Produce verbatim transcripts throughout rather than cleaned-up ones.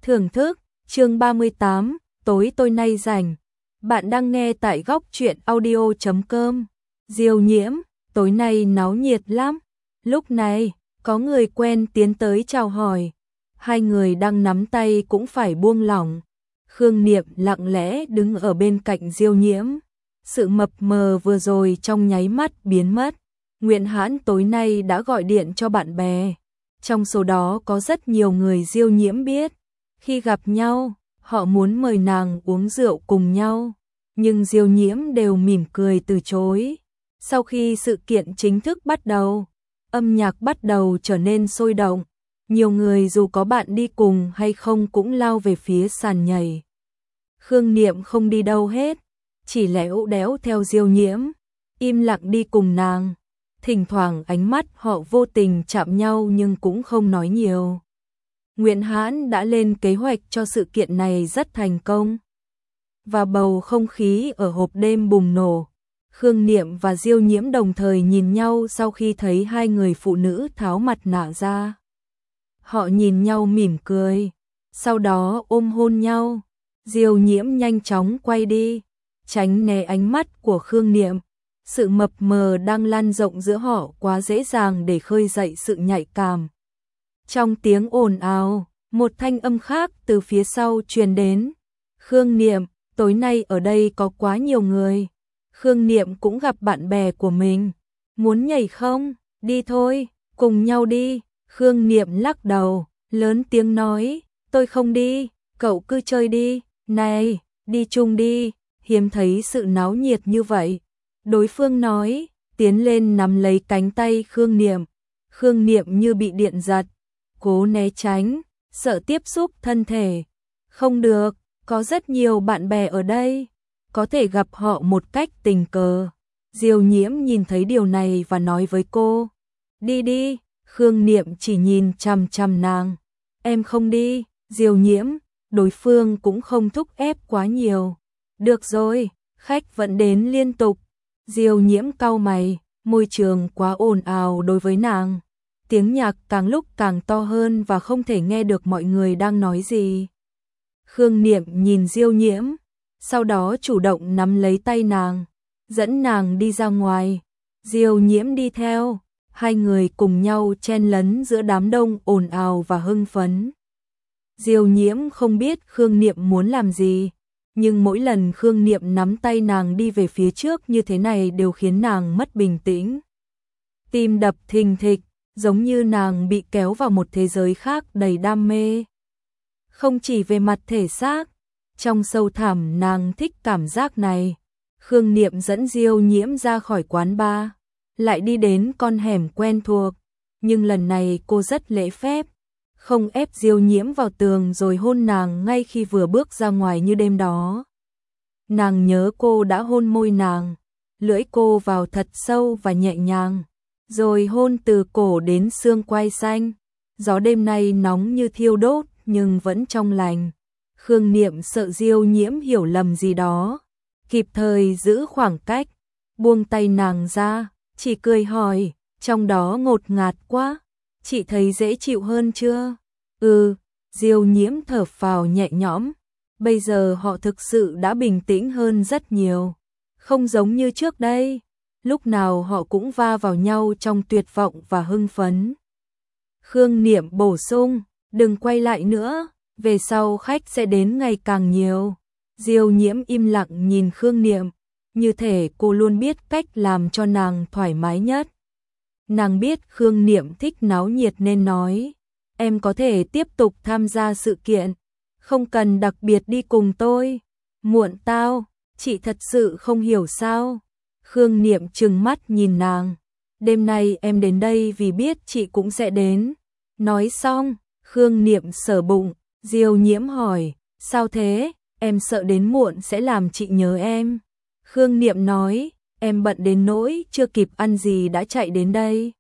Thưởng thức, chương ba mươi tám, tối tôi nay rảnh. Bạn đang nghe tại góc truyện audio chấm com. Diêu Nhiễm, tối nay náo nhiệt lắm. Lúc này, có người quen tiến tới chào hỏi. Hai người đang nắm tay cũng phải buông lỏng. Khương Niệm lặng lẽ đứng ở bên cạnh Diêu Nhiễm. Sự mập mờ vừa rồi trong nháy mắt biến mất. Nguyễn Hãn tối nay đã gọi điện cho bạn bè. Trong số đó có rất nhiều người Diêu Nhiễm biết. Khi gặp nhau, họ muốn mời nàng uống rượu cùng nhau, nhưng Diêu Nhiễm đều mỉm cười từ chối. Sau khi sự kiện chính thức bắt đầu, âm nhạc bắt đầu trở nên sôi động, nhiều người dù có bạn đi cùng hay không cũng lao về phía sàn nhảy. Khương Niệm không đi đâu hết, chỉ lẽo đẽo theo Diêu Nhiễm, im lặng đi cùng nàng. Thỉnh thoảng ánh mắt họ vô tình chạm nhau nhưng cũng không nói nhiều. Nguyễn Hãn đã lên kế hoạch cho sự kiện này rất thành công. Và bầu không khí ở hộp đêm bùng nổ. Khương Niệm và Diêu Nhiễm đồng thời nhìn nhau sau khi thấy hai người phụ nữ tháo mặt nạ ra. Họ nhìn nhau mỉm cười, sau đó ôm hôn nhau. Diêu Nhiễm nhanh chóng quay đi, tránh né ánh mắt của Khương Niệm. Sự mập mờ đang lan rộng giữa họ quá dễ dàng để khơi dậy sự nhạy cảm. Trong tiếng ồn ào, một thanh âm khác từ phía sau truyền đến. Khương Niệm, tối nay ở đây có quá nhiều người. Khương Niệm cũng gặp bạn bè của mình. Muốn nhảy không? Đi thôi, cùng nhau đi. Khương Niệm lắc đầu, lớn tiếng nói, tôi không đi, cậu cứ chơi đi. Này, đi chung đi, hiếm thấy sự náo nhiệt như vậy. Đối phương nói, tiến lên nắm lấy cánh tay Khương Niệm. Khương Niệm như bị điện giật, cố né tránh, sợ tiếp xúc thân thể. Không được, có rất nhiều bạn bè ở đây, có thể gặp họ một cách tình cờ. Diêu Nhiễm nhìn thấy điều này và nói với cô, đi đi. Khương Niệm chỉ nhìn chằm chằm nàng, em không đi. Diêu Nhiễm, đối phương cũng không thúc ép quá nhiều. Được rồi, khách vẫn đến liên tục. Diêu Nhiễm cau mày, môi trường quá ồn ào đối với nàng. Tiếng nhạc càng lúc càng to hơn và không thể nghe được mọi người đang nói gì. Khương Niệm nhìn Diêu Nhiễm, sau đó chủ động nắm lấy tay nàng, dẫn nàng đi ra ngoài. Diêu Nhiễm đi theo, hai người cùng nhau chen lấn giữa đám đông ồn ào và hưng phấn. Diêu Nhiễm không biết Khương Niệm muốn làm gì, nhưng mỗi lần Khương Niệm nắm tay nàng đi về phía trước như thế này đều khiến nàng mất bình tĩnh. Tim đập thình thịch, giống như nàng bị kéo vào một thế giới khác đầy đam mê. Không chỉ về mặt thể xác, trong sâu thẳm nàng thích cảm giác này. Khương Niệm dẫn Diêu Nhiễm ra khỏi quán bar, lại đi đến con hẻm quen thuộc, nhưng lần này cô rất lễ phép, không ép Diêu Nhiễm vào tường rồi hôn nàng ngay khi vừa bước ra ngoài như đêm đó. Nàng nhớ cô đã hôn môi nàng, lưỡi cô vào thật sâu và nhẹ nhàng, rồi hôn từ cổ đến xương quai xanh. Gió đêm nay nóng như thiêu đốt nhưng vẫn trong lành. Khương Niệm sợ Diêu Nhiễm hiểu lầm gì đó, kịp thời giữ khoảng cách, buông tay nàng ra, chỉ cười hỏi, trong đó ngột ngạt quá, chị thấy dễ chịu hơn chưa? Ừ, Diêu Nhiễm thở phào nhẹ nhõm, bây giờ họ thực sự đã bình tĩnh hơn rất nhiều, không giống như trước đây, lúc nào họ cũng va vào nhau trong tuyệt vọng và hưng phấn. Khương Niệm bổ sung, đừng quay lại nữa, về sau khách sẽ đến ngày càng nhiều. Diêu Nhiễm im lặng nhìn Khương Niệm, như thể cô luôn biết cách làm cho nàng thoải mái nhất. Nàng biết Khương Niệm thích náo nhiệt nên nói, em có thể tiếp tục tham gia sự kiện, không cần đặc biệt đi cùng tôi. Muộn tao, chị thật sự không hiểu sao. Khương Niệm trừng mắt nhìn nàng, đêm nay em đến đây vì biết chị cũng sẽ đến. Nói xong, Khương Niệm sờ bụng. Diêu Nhiễm hỏi, sao thế, em sợ đến muộn sẽ làm chị nhớ em. Khương Niệm nói, em bận đến nỗi chưa kịp ăn gì đã chạy đến đây.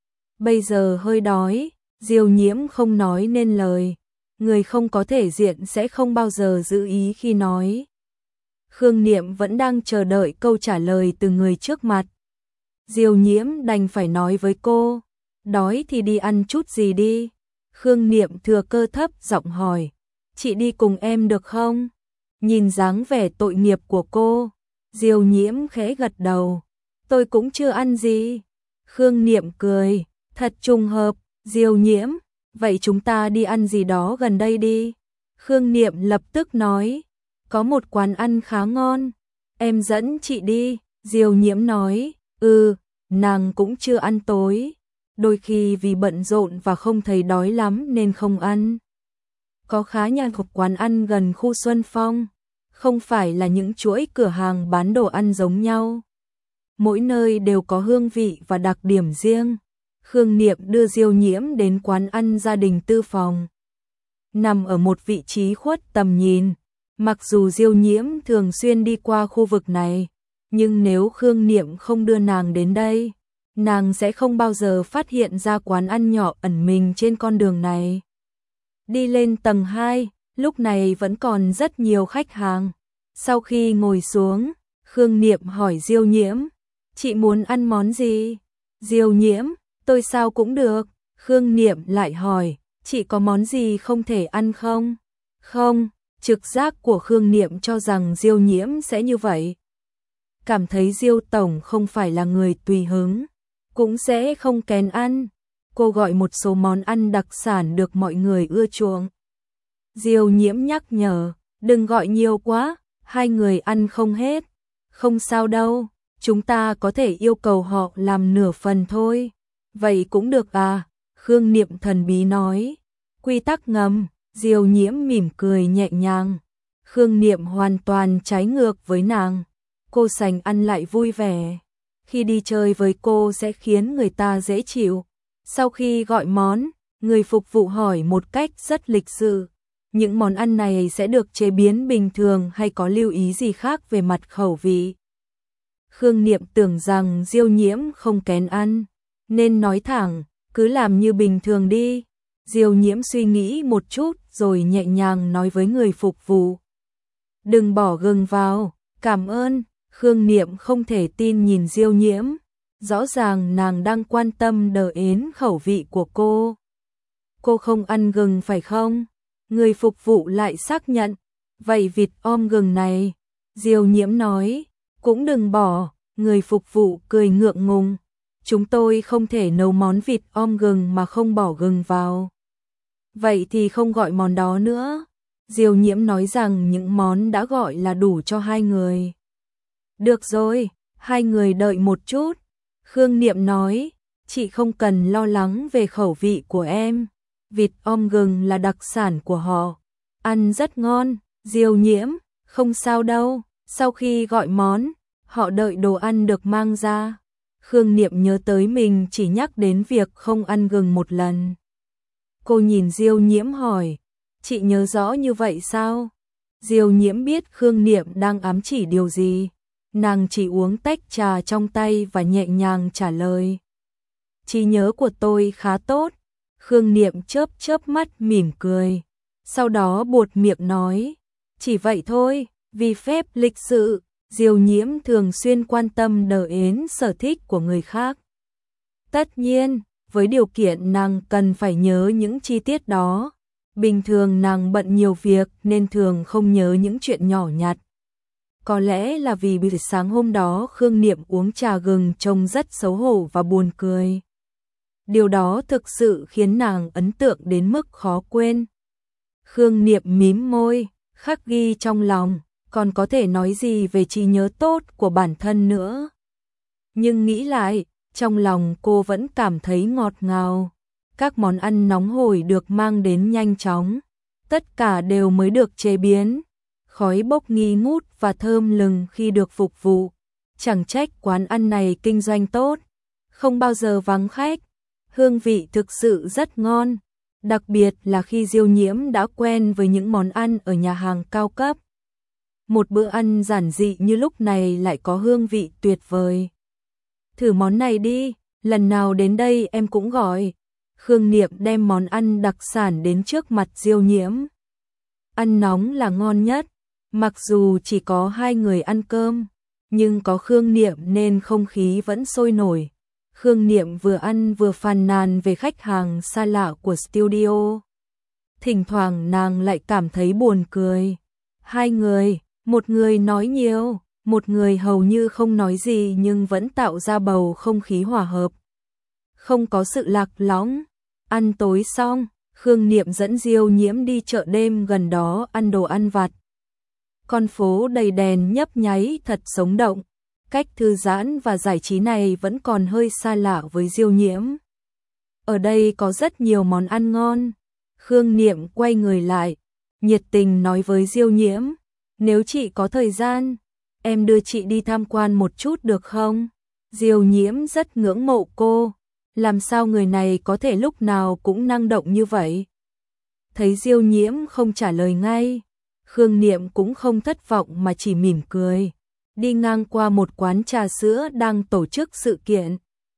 Bây giờ hơi đói. Diêu Nhiễm không nói nên lời, người không có thể diện sẽ không bao giờ giữ ý khi nói. Khương Niệm vẫn đang chờ đợi câu trả lời từ người trước mặt. Diêu Nhiễm đành phải nói với cô, đói thì đi ăn chút gì đi. Khương Niệm thừa cơ thấp giọng hỏi, chị đi cùng em được không? Nhìn dáng vẻ tội nghiệp của cô, Diêu Nhiễm khẽ gật đầu. Tôi cũng chưa ăn gì. Khương Niệm cười, thật trùng hợp, Diêu Nhiễm, vậy chúng ta đi ăn gì đó gần đây đi. Khương Niệm lập tức nói, có một quán ăn khá ngon, em dẫn chị đi. Diêu Nhiễm nói, ừ, nàng cũng chưa ăn tối, đôi khi vì bận rộn và không thấy đói lắm nên không ăn. Có khá nhà một quán ăn gần khu Xuân Phong, không phải là những chuỗi cửa hàng bán đồ ăn giống nhau. Mỗi nơi đều có hương vị và đặc điểm riêng. Khương Niệm đưa Diêu Nhiễm đến quán ăn gia đình tư phòng. Nằm ở một vị trí khuất tầm nhìn, mặc dù Diêu Nhiễm thường xuyên đi qua khu vực này, nhưng nếu Khương Niệm không đưa nàng đến đây, nàng sẽ không bao giờ phát hiện ra quán ăn nhỏ ẩn mình trên con đường này. Đi lên tầng hai, lúc này vẫn còn rất nhiều khách hàng. Sau khi ngồi xuống, Khương Niệm hỏi Diêu Nhiễm, chị muốn ăn món gì? Diêu Nhiễm, tôi sao cũng được. Khương Niệm lại hỏi, chị có món gì không thể ăn không? Không, trực giác của Khương Niệm cho rằng Diêu Nhiễm sẽ như vậy. Cảm thấy Diêu tổng không phải là người tùy hứng, cũng sẽ không kén ăn. Cô gọi một số món ăn đặc sản được mọi người ưa chuộng. Diêu Nhiễm nhắc nhở, đừng gọi nhiều quá, hai người ăn không hết. Không sao đâu, chúng ta có thể yêu cầu họ làm nửa phần thôi. Vậy cũng được à? Khương Niệm thần bí nói. Quy tắc ngầm. Diêu Nhiễm mỉm cười nhẹ nhàng. Khương Niệm hoàn toàn trái ngược với nàng. Cô sành ăn lại vui vẻ. Khi đi chơi với cô sẽ khiến người ta dễ chịu. Sau khi gọi món, người phục vụ hỏi một cách rất lịch sự, những món ăn này sẽ được chế biến bình thường hay có lưu ý gì khác về mặt khẩu vị. Khương Niệm tưởng rằng Diêu Nhiễm không kén ăn, nên nói thẳng, cứ làm như bình thường đi. Diêu Nhiễm suy nghĩ một chút rồi nhẹ nhàng nói với người phục vụ, đừng bỏ gừng vào, cảm ơn. Khương Niệm không thể tin nhìn Diêu Nhiễm. Rõ ràng nàng đang quan tâm đến khẩu vị của cô. Cô không ăn gừng phải không? Người phục vụ lại xác nhận. Vậy vịt om gừng này, Diêu Nhiễm nói, cũng đừng bỏ. Người phục vụ cười ngượng ngùng. Chúng tôi không thể nấu món vịt om gừng mà không bỏ gừng vào. Vậy thì không gọi món đó nữa. Diêu Nhiễm nói rằng những món đã gọi là đủ cho hai người. Được rồi, hai người đợi một chút. Khương Niệm nói, chị không cần lo lắng về khẩu vị của em. Vịt om gừng là đặc sản của họ, ăn rất ngon. Diêu Nhiễm, không sao đâu. Sau khi gọi món, họ đợi đồ ăn được mang ra. Khương Niệm nhớ tới mình chỉ nhắc đến việc không ăn gừng một lần. Cô nhìn Diêu Nhiễm hỏi, chị nhớ rõ như vậy sao? Diêu Nhiễm biết Khương Niệm đang ám chỉ điều gì. Nàng chỉ uống tách trà trong tay và nhẹ nhàng trả lời. Trí nhớ của tôi khá tốt. Khương Niệm chớp chớp mắt mỉm cười. Sau đó buột miệng nói. Chỉ vậy thôi, vì phép lịch sự, Diêu Nhiễm thường xuyên quan tâm đến sở thích của người khác. Tất nhiên, với điều kiện nàng cần phải nhớ những chi tiết đó. Bình thường nàng bận nhiều việc nên thường không nhớ những chuyện nhỏ nhặt. Có lẽ là vì buổi sáng hôm đó Khương Niệm uống trà gừng trông rất xấu hổ và buồn cười. Điều đó thực sự khiến nàng ấn tượng đến mức khó quên. Khương Niệm mím môi, khắc ghi trong lòng, còn có thể nói gì về trí nhớ tốt của bản thân nữa. Nhưng nghĩ lại, trong lòng cô vẫn cảm thấy ngọt ngào. Các món ăn nóng hổi được mang đến nhanh chóng, tất cả đều mới được chế biến. Khói bốc nghi ngút và thơm lừng khi được phục vụ. Chẳng trách quán ăn này kinh doanh tốt, không bao giờ vắng khách. Hương vị thực sự rất ngon, đặc biệt là khi Diêu Nhiễm đã quen với những món ăn ở nhà hàng cao cấp. Một bữa ăn giản dị như lúc này lại có hương vị tuyệt vời. Thử món này đi, lần nào đến đây em cũng gọi. Khương Niệm đem món ăn đặc sản đến trước mặt Diêu Nhiễm. Ăn nóng là ngon nhất. Mặc dù chỉ có hai người ăn cơm, nhưng có Khương Niệm nên không khí vẫn sôi nổi. Khương Niệm vừa ăn vừa phàn nàn về khách hàng xa lạ của studio. thỉnh thoảng nàng lại cảm thấy buồn cười. Hai người, một người nói nhiều, một người hầu như không nói gì nhưng vẫn tạo ra bầu không khí hòa hợp. Không có sự lạc lõng. Ăn tối xong, Khương Niệm dẫn Diêu Nhiễm đi chợ đêm gần đó ăn đồ ăn vặt. Con phố đầy đèn nhấp nháy thật sống động. Cách thư giãn và giải trí này vẫn còn hơi xa lạ với Diêu Nhiễm. Ở đây có rất nhiều món ăn ngon. Khương Niệm quay người lại, nhiệt tình nói với Diêu Nhiễm, nếu chị có thời gian, em đưa chị đi tham quan một chút được không? Diêu Nhiễm rất ngưỡng mộ cô, làm sao người này có thể lúc nào cũng năng động như vậy? Thấy Diêu Nhiễm không trả lời ngay, Khương Niệm cũng không thất vọng mà chỉ mỉm cười, đi ngang qua một quán trà sữa đang tổ chức sự kiện.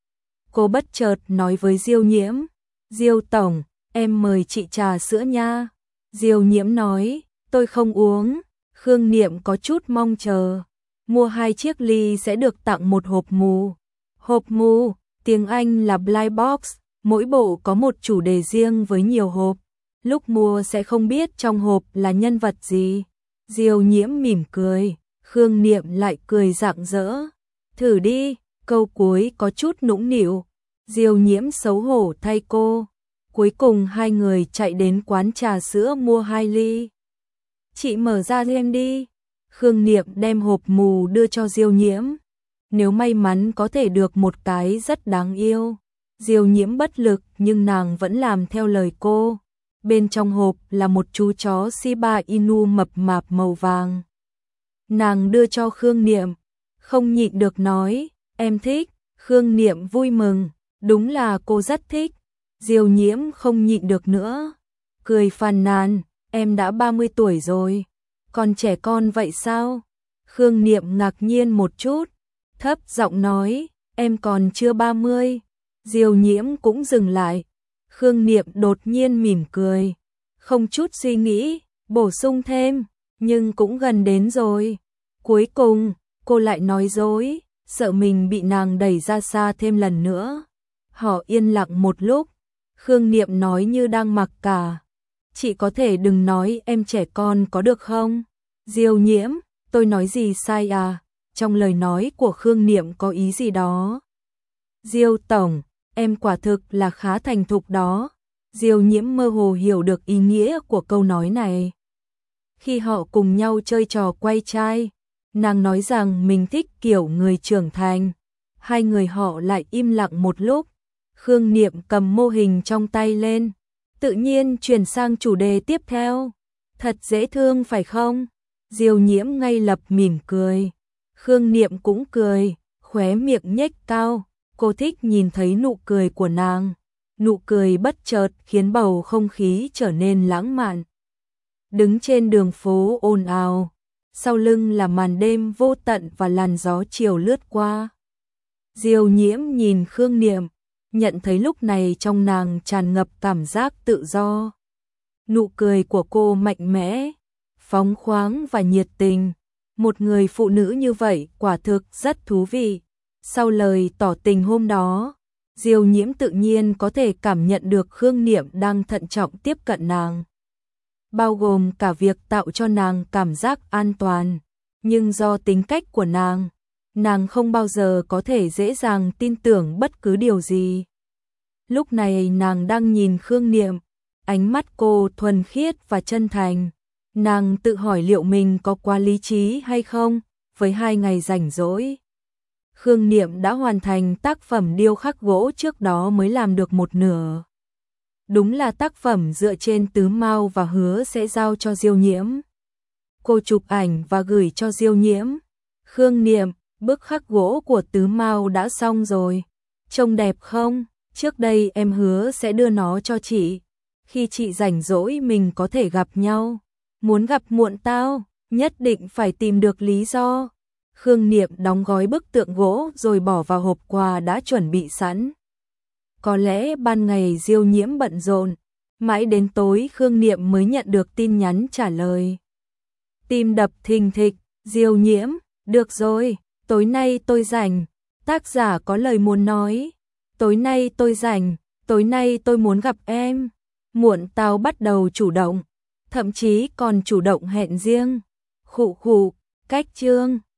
Cô bất chợt nói với Diêu Nhiễm, Diêu tổng, em mời chị trà sữa nha. Diêu Nhiễm nói, tôi không uống. Khương Niệm có chút mong chờ, mua hai chiếc ly sẽ được tặng một hộp mù. Hộp mù, tiếng Anh là blind box, mỗi bộ có một chủ đề riêng với nhiều hộp. Lúc mua sẽ không biết trong hộp là nhân vật gì. Diêu Nhiễm mỉm cười, Khương Niệm lại cười rạng rỡ. Thử đi, câu cuối có chút nũng nịu. Diêu Nhiễm xấu hổ thay cô. Cuối cùng hai người chạy đến quán trà sữa mua hai ly. Chị mở ra xem đi. Khương Niệm đem hộp mù đưa cho Diêu Nhiễm. Nếu may mắn có thể được một cái rất đáng yêu. Diêu Nhiễm bất lực nhưng nàng vẫn làm theo lời cô. Bên trong hộp là một chú chó Shiba Inu mập mạp màu vàng. Nàng đưa cho Khương Niệm, không nhịn được nói, em thích. Khương Niệm vui mừng, đúng là cô rất thích. Diêu Nhiễm không nhịn được nữa, cười phàn nàn, em đã ba mươi tuổi rồi, còn trẻ con vậy sao? Khương Niệm ngạc nhiên một chút, thấp giọng nói, em còn chưa ba mươi. Diêu Nhiễm cũng dừng lại. Khương Niệm đột nhiên mỉm cười, không chút suy nghĩ, bổ sung thêm, nhưng cũng gần đến rồi. Cuối cùng, cô lại nói dối, sợ mình bị nàng đẩy ra xa thêm lần nữa. Họ yên lặng một lúc, Khương Niệm nói như đang mặc cả. Chị có thể đừng nói em trẻ con có được không? Diêu Nhiễm, tôi nói gì sai à? Trong lời nói của Khương Niệm có ý gì đó. Diêu tổng, em quả thực là khá thành thục đó. Diêu Nhiễm mơ hồ hiểu được ý nghĩa của câu nói này. Khi họ cùng nhau chơi trò quay chai, nàng nói rằng mình thích kiểu người trưởng thành. Hai người họ lại im lặng một lúc. Khương Niệm cầm mô hình trong tay lên, tự nhiên chuyển sang chủ đề tiếp theo. Thật dễ thương phải không? Diêu Nhiễm ngay lập mỉm cười. Khương Niệm cũng cười, khóe miệng nhếch cao. Cô thích nhìn thấy nụ cười của nàng. Nụ cười bất chợt khiến bầu không khí trở nên lãng mạn. Đứng trên đường phố ồn ào, sau lưng là màn đêm vô tận và làn gió chiều lướt qua. Diêu Nhiễm nhìn Khương Niệm, nhận thấy lúc này trong nàng tràn ngập cảm giác tự do. Nụ cười của cô mạnh mẽ, phóng khoáng và nhiệt tình. Một người phụ nữ như vậy quả thực rất thú vị. Sau lời tỏ tình hôm đó, Diêu Nhiễm tự nhiên có thể cảm nhận được Khương Niệm đang thận trọng tiếp cận nàng. Bao gồm cả việc tạo cho nàng cảm giác an toàn. Nhưng do tính cách của nàng, nàng không bao giờ có thể dễ dàng tin tưởng bất cứ điều gì. Lúc này nàng đang nhìn Khương Niệm, ánh mắt cô thuần khiết và chân thành. Nàng tự hỏi liệu mình có quá lý trí hay không, với hai ngày rảnh rỗi. Khương Niệm đã hoàn thành tác phẩm điêu khắc gỗ trước đó mới làm được một nửa. Đúng là tác phẩm dựa trên Tứ Mao và hứa sẽ giao cho Diêu Nhiễm. Cô chụp ảnh và gửi cho Diêu Nhiễm. Khương Niệm, bức khắc gỗ của Tứ Mao đã xong rồi. Trông đẹp không? Trước đây em hứa sẽ đưa nó cho chị. Khi chị rảnh rỗi mình có thể gặp nhau. Muốn gặp muộn tao, nhất định phải tìm được lý do. Khương Niệm đóng gói bức tượng gỗ rồi bỏ vào hộp quà đã chuẩn bị sẵn. Có lẽ ban ngày Diêu Nhiễm bận rộn, mãi đến tối Khương Niệm mới nhận được tin nhắn trả lời. Tim đập thình thịch, Diêu Nhiễm, được rồi, tối nay tôi rảnh, tác giả có lời muốn nói. Tối nay tôi rảnh, tối nay tôi muốn gặp em. muộn tao bắt đầu chủ động, thậm chí còn chủ động hẹn riêng. Khụ khụ, cách chương